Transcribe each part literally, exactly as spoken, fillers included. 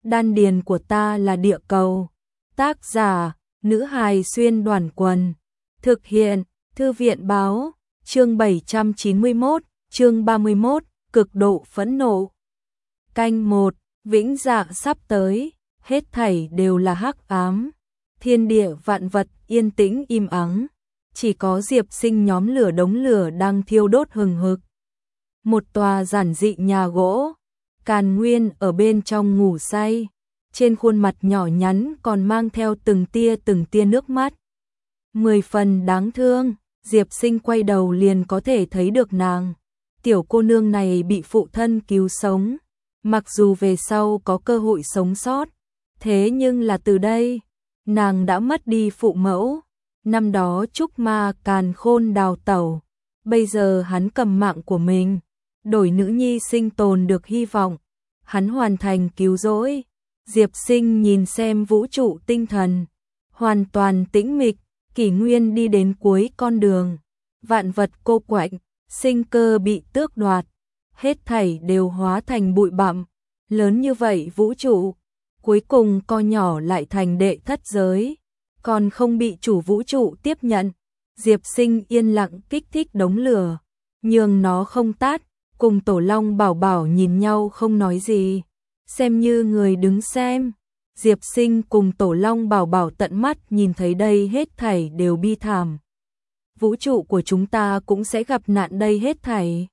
Đan điền của ta là địa cầu. Tác giả, nữ hài xuyên đoàn quần. Thực hiện, thư viện báo, chương bảy trăm chín mươi mốt, chương ba mươi mốt, cực độ phẫn nộ. Canh một, vĩnh dạ sắp tới, hết thảy đều là hắc ám. Thiên địa vạn vật yên tĩnh im ắng, chỉ có Diệp Sinh nhóm lửa đống lửa đang thiêu đốt hừng hực. Một tòa giản dị nhà gỗ, Càn Nguyên ở bên trong ngủ say, trên khuôn mặt nhỏ nhắn còn mang theo từng tia từng tia nước mắt. Mười phần đáng thương, Diệp Sinh quay đầu liền có thể thấy được nàng. Tiểu cô nương này bị phụ thân cứu sống, mặc dù về sau có cơ hội sống sót, thế nhưng là từ đây, nàng đã mất đi phụ mẫu. Năm đó Trúc Ma Càn Khôn đào tẩu, bây giờ hắn cầm mạng của mình, đổi nữ nhi sinh tồn được hy vọng, hắn hoàn thành cứu rỗi. Diệp Sinh nhìn xem vũ trụ tinh thần, hoàn toàn tĩnh mịch, kỷ nguyên đi đến cuối con đường, vạn vật cô quạnh, sinh cơ bị tước đoạt, hết thảy đều hóa thành bụi bặm. Lớn như vậy vũ trụ, cuối cùng co nhỏ lại thành đệ thất giới, còn không bị chủ vũ trụ tiếp nhận. Diệp Sinh yên lặng kích thích đống lửa, nhường nó không tắt, cùng Tổ Long Bảo Bảo nhìn nhau không nói gì, xem như người đứng xem. Diệp Sinh cùng Tổ Long Bảo Bảo tận mắt nhìn thấy đây hết thảy đều bi thảm. Vũ trụ của chúng ta cũng sẽ gặp nạn đây hết thảy.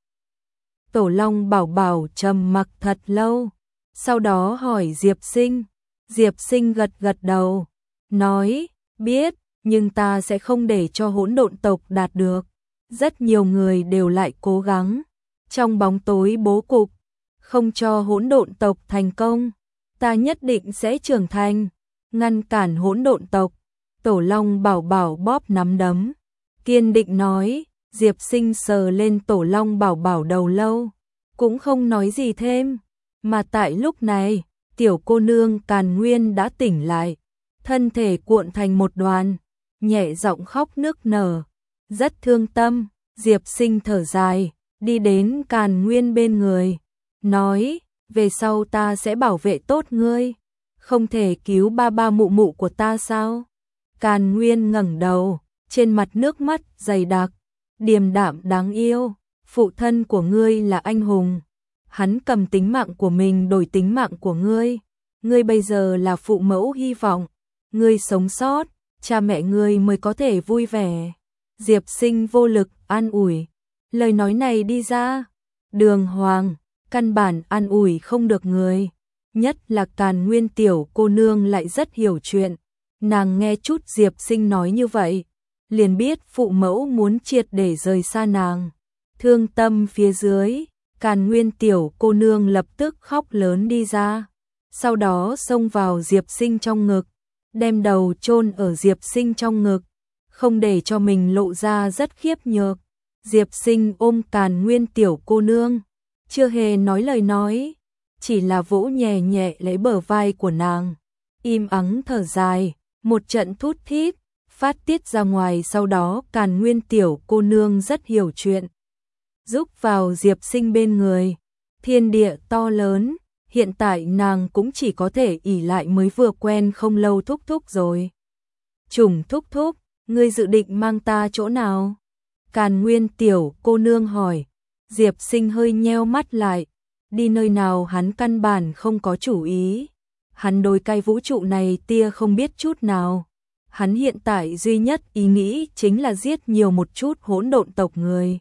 Tổ Long Bảo Bảo trầm mặc thật lâu, sau đó hỏi Diệp Sinh. Diệp Sinh gật gật đầu, nói, biết, nhưng ta sẽ không để cho hỗn độn tộc đạt được. Rất nhiều người đều lại cố gắng, trong bóng tối bố cục, không cho hỗn độn tộc thành công. Ta nhất định sẽ trưởng thành, ngăn cản hỗn độn tộc. Tổ Long Bảo Bảo bóp nắm đấm, kiên định nói. Diệp Sinh sờ lên Tổ Long Bảo Bảo đầu lâu, cũng không nói gì thêm. Mà tại lúc này, tiểu cô nương Càn Nguyên đã tỉnh lại, thân thể cuộn thành một đoàn, nhẹ giọng khóc nức nở, rất thương tâm. Diệp Sinh thở dài, đi đến Càn Nguyên bên người, nói, về sau ta sẽ bảo vệ tốt ngươi, không thể cứu ba ba mụ mụ của ta sao? Càn Nguyên ngẩng đầu, trên mặt nước mắt dày đặc, điềm đạm đáng yêu, phụ thân của ngươi là anh hùng, hắn cầm tính mạng của mình đổi tính mạng của ngươi, ngươi bây giờ là phụ mẫu hy vọng, ngươi sống sót, cha mẹ ngươi mới có thể vui vẻ. Diệp Sinh vô lực an ủi, lời nói này đi ra, đường hoàng, căn bản an ủi không được người, nhất là Càn Nguyên tiểu cô nương lại rất hiểu chuyện, nàng nghe chút Diệp Sinh nói như vậy, liền biết phụ mẫu muốn triệt để rời xa nàng. Thương tâm phía dưới, Càn Nguyên tiểu cô nương lập tức khóc lớn đi ra, sau đó xông vào Diệp Sinh trong ngực, đem đầu chôn ở Diệp Sinh trong ngực, không để cho mình lộ ra rất khiếp nhược. Diệp Sinh ôm Càn Nguyên tiểu cô nương, chưa hề nói lời nói, chỉ là vỗ nhẹ nhẹ lấy bờ vai của nàng, im ắng thở dài, một trận thút thít, phát tiết ra ngoài. Sau đó Càn Nguyên tiểu cô nương rất hiểu chuyện, giúp vào Diệp Sinh bên người. Thiên địa to lớn, hiện tại nàng cũng chỉ có thể ỷ lại mới vừa quen không lâu thúc thúc rồi. Trùng thúc thúc, ngươi dự định mang ta chỗ nào? Càn Nguyên tiểu cô nương hỏi. Diệp Sinh hơi nheo mắt lại, đi nơi nào hắn căn bản không có chủ ý. Hắn đối cái vũ trụ này tia không biết chút nào. Hắn hiện tại duy nhất ý nghĩ chính là giết nhiều một chút hỗn độn tộc người.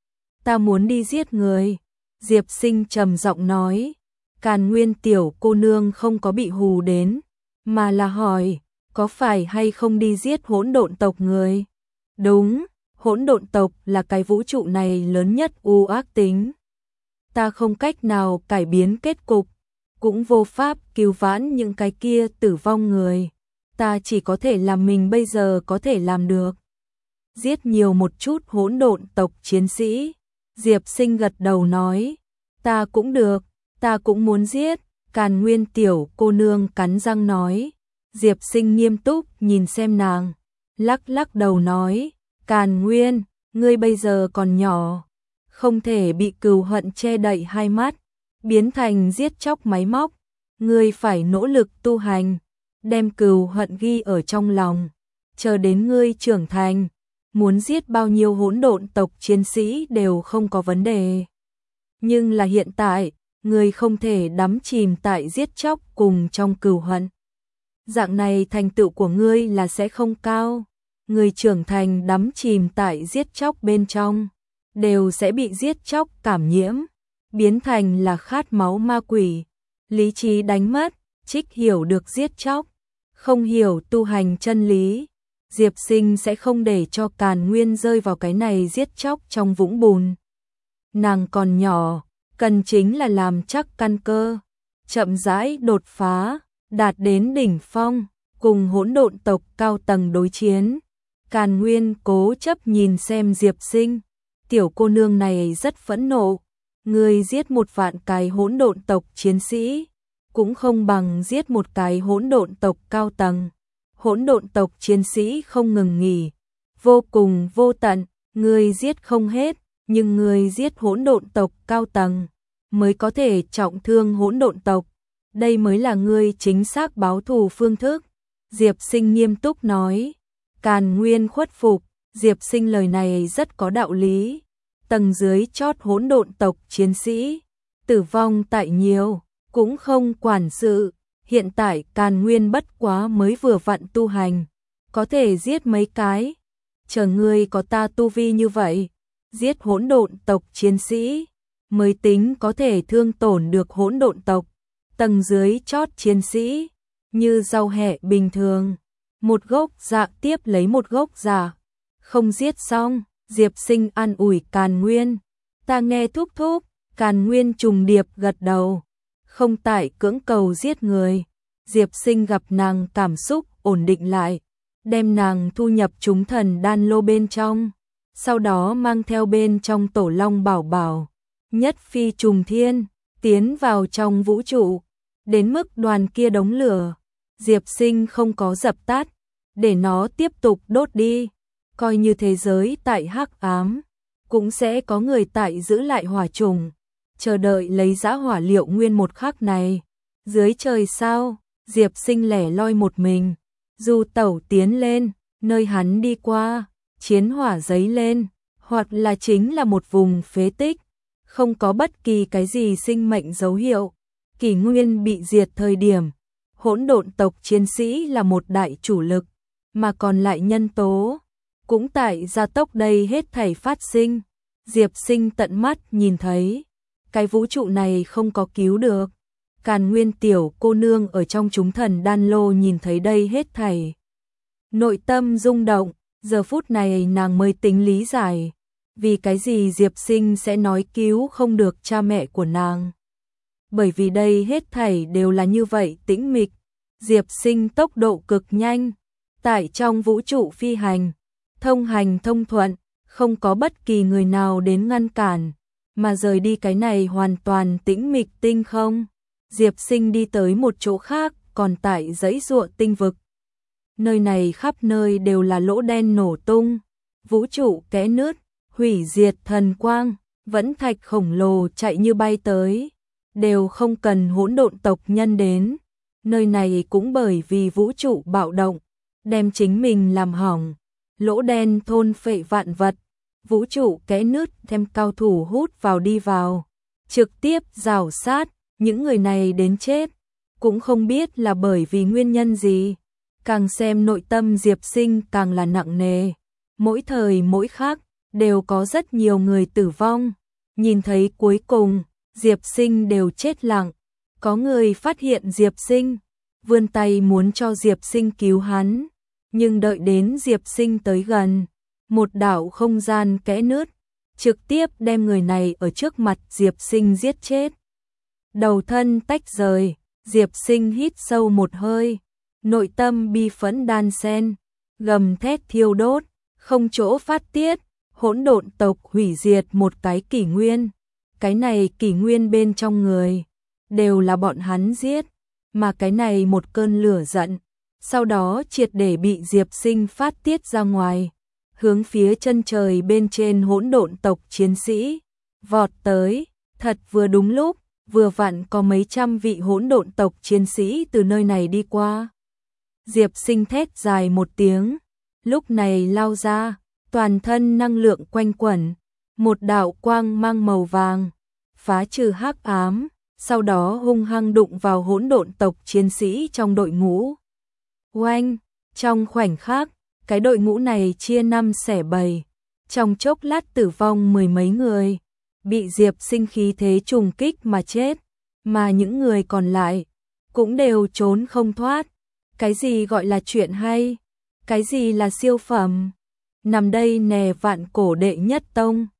Ta muốn đi giết người. Diệp Sinh trầm giọng nói. Càn Nguyên tiểu cô nương không có bị hù đến, mà là hỏi, có phải hay không đi giết hỗn độn tộc người? Đúng, hỗn độn tộc là cái vũ trụ này lớn nhất u ác tính. Ta không cách nào cải biến kết cục, cũng vô pháp cứu vãn những cái kia tử vong người. Ta chỉ có thể làm mình bây giờ có thể làm được. Giết nhiều một chút hỗn độn tộc chiến sĩ. Diệp Sinh gật đầu nói, ta cũng được, ta cũng muốn giết. Càn Nguyên tiểu cô nương cắn răng nói. Diệp Sinh nghiêm túc nhìn xem nàng, lắc lắc đầu nói, Càn Nguyên, ngươi bây giờ còn nhỏ, không thể bị cừu hận che đậy hai mắt, biến thành giết chóc máy móc. ngươi phải nỗ lực tu hành, đem cừu hận ghi ở trong lòng, chờ đến ngươi trưởng thành, muốn giết bao nhiêu hỗn độn tộc chiến sĩ đều không có vấn đề. Nhưng là hiện tại, ngươi không thể đắm chìm tại giết chóc cùng trong cừu hận. Dạng này thành tựu của ngươi là sẽ không cao. Người trưởng thành đắm chìm tại giết chóc bên trong, đều sẽ bị giết chóc cảm nhiễm, biến thành là khát máu ma quỷ. Lý trí đánh mất, Trích hiểu được giết chóc, không hiểu tu hành chân lý. Diệp Sinh sẽ không để cho Càn Nguyên rơi vào cái này giết chóc trong vũng bùn. Nàng còn nhỏ, cần chính là làm chắc căn cơ, chậm rãi đột phá, đạt đến đỉnh phong, cùng hỗn độn tộc cao tầng đối chiến. Càn Nguyên cố chấp nhìn xem Diệp Sinh, tiểu cô nương này rất phẫn nộ, người giết một vạn cái hỗn độn tộc chiến sĩ, cũng không bằng giết một cái hỗn độn tộc cao tầng. Hỗn độn tộc chiến sĩ không ngừng nghỉ, vô cùng vô tận, người giết không hết, nhưng người giết hỗn độn tộc cao tầng mới có thể trọng thương hỗn độn tộc, đây mới là ngươi chính xác báo thù phương thức. Diệp Sinh nghiêm túc nói. Càn Nguyên khuất phục, Diệp Sinh lời này rất có đạo lý. Tầng dưới chót hỗn độn tộc chiến sĩ, tử vong tại nhiều, cũng không quản sự. Hiện tại Càn Nguyên bất quá mới vừa vặn tu hành, có thể giết mấy cái. Chờ ngươi có ta tu vi như vậy, giết hỗn độn tộc chiến sĩ, mới tính có thể thương tổn được hỗn độn tộc. Tầng dưới chót chiến sĩ, như rau hẹ bình thường. Một gốc dạ tiếp lấy một gốc dạ, không giết xong. Diệp Sinh an ủi Càn Nguyên. Ta nghe thúc thúc. Càn Nguyên trùng điệp gật đầu, không tại cưỡng cầu giết người. Diệp Sinh gặp nàng cảm xúc ổn định lại, đem nàng thu nhập chúng thần đan lô bên trong, sau đó mang theo bên trong tổ long bảo bảo, nhất phi trùng thiên, tiến vào trong vũ trụ. Đến mức đoàn kia đống lửa, Diệp Sinh không có dập tắt, để nó tiếp tục đốt đi. Coi như thế giới tại hắc ám, cũng sẽ có người tại giữ lại hỏa trùng, chờ đợi lấy dã hỏa liệu nguyên một khắc này. Dưới trời sao, Diệp Sinh lẻ loi một mình, dù tẩu tiến lên, nơi hắn đi qua, chiến hỏa giấy lên, hoặc là chính là một vùng phế tích, không có bất kỳ cái gì sinh mệnh dấu hiệu. Kỷ nguyên bị diệt thời điểm, hỗn độn tộc chiến sĩ là một đại chủ lực, mà còn lại nhân tố cũng tại gia tốc đây hết thảy phát sinh. Diệp Sinh tận mắt nhìn thấy, cái vũ trụ này không có cứu được. Càn Nguyên tiểu cô nương ở trong chúng thần đan lô nhìn thấy đây hết thảy, nội tâm rung động. Giờ phút này nàng mới tính lý giải, vì cái gì Diệp Sinh sẽ nói cứu không được cha mẹ của nàng. Bởi vì đây hết thảy đều là như vậy tĩnh mịch. Diệp Sinh tốc độ cực nhanh, tại trong vũ trụ phi hành, thông hành thông thuận, không có bất kỳ người nào đến ngăn cản, mà rời đi cái này hoàn toàn tĩnh mịch tinh không. Diệp Sinh đi tới một chỗ khác, còn tại dãy giụa tinh vực. Nơi này khắp nơi đều là lỗ đen nổ tung, vũ trụ kẽ nứt, hủy diệt thần quang, vẫn thạch khổng lồ chạy như bay tới, đều không cần hỗn độn tộc nhân đến. Nơi này cũng bởi vì vũ trụ bạo động, đem chính mình làm hỏng, lỗ đen thôn phệ vạn vật, vũ trụ kẽ nứt thêm cao thủ hút vào đi vào, trực tiếp rào sát, những người này đến chết, cũng không biết là bởi vì nguyên nhân gì. Càng xem nội tâm Diệp Sinh càng là nặng nề, mỗi thời mỗi khắc đều có rất nhiều người tử vong. Nhìn thấy cuối cùng, Diệp Sinh đều chết lặng. Có người phát hiện Diệp Sinh, vươn tay muốn cho Diệp Sinh cứu hắn, nhưng đợi đến Diệp Sinh tới gần, một đạo không gian kẽ nứt, trực tiếp đem người này ở trước mặt Diệp Sinh giết chết. Đầu thân tách rời, Diệp Sinh hít sâu một hơi, nội tâm bi phẫn đan xen, gầm thét thiêu đốt, không chỗ phát tiết. Hỗn độn tộc hủy diệt một cái kỷ nguyên, cái này kỷ nguyên bên trong người đều là bọn hắn giết, mà cái này một cơn lửa giận, sau đó triệt để bị Diệp Sinh phát tiết ra ngoài, hướng phía chân trời bên trên hỗn độn tộc chiến sĩ vọt tới. Thật vừa đúng lúc, vừa vặn có mấy trăm vị hỗn độn tộc chiến sĩ từ nơi này đi qua. Diệp Sinh thét dài một tiếng, lúc này lao ra, toàn thân năng lượng quanh quẩn, một đạo quang mang màu vàng, phá trừ hắc ám, sau đó hung hăng đụng vào hỗn độn tộc chiến sĩ trong đội ngũ. Oanh, trong khoảnh khắc, cái đội ngũ này chia năm xẻ bảy, trong chốc lát tử vong mười mấy người, bị Diệp Sinh khí thế trùng kích mà chết, mà những người còn lại cũng đều trốn không thoát. Cái gì gọi là chuyện hay? Cái gì là siêu phẩm? Nằm đây nè vạn cổ đệ nhất tông.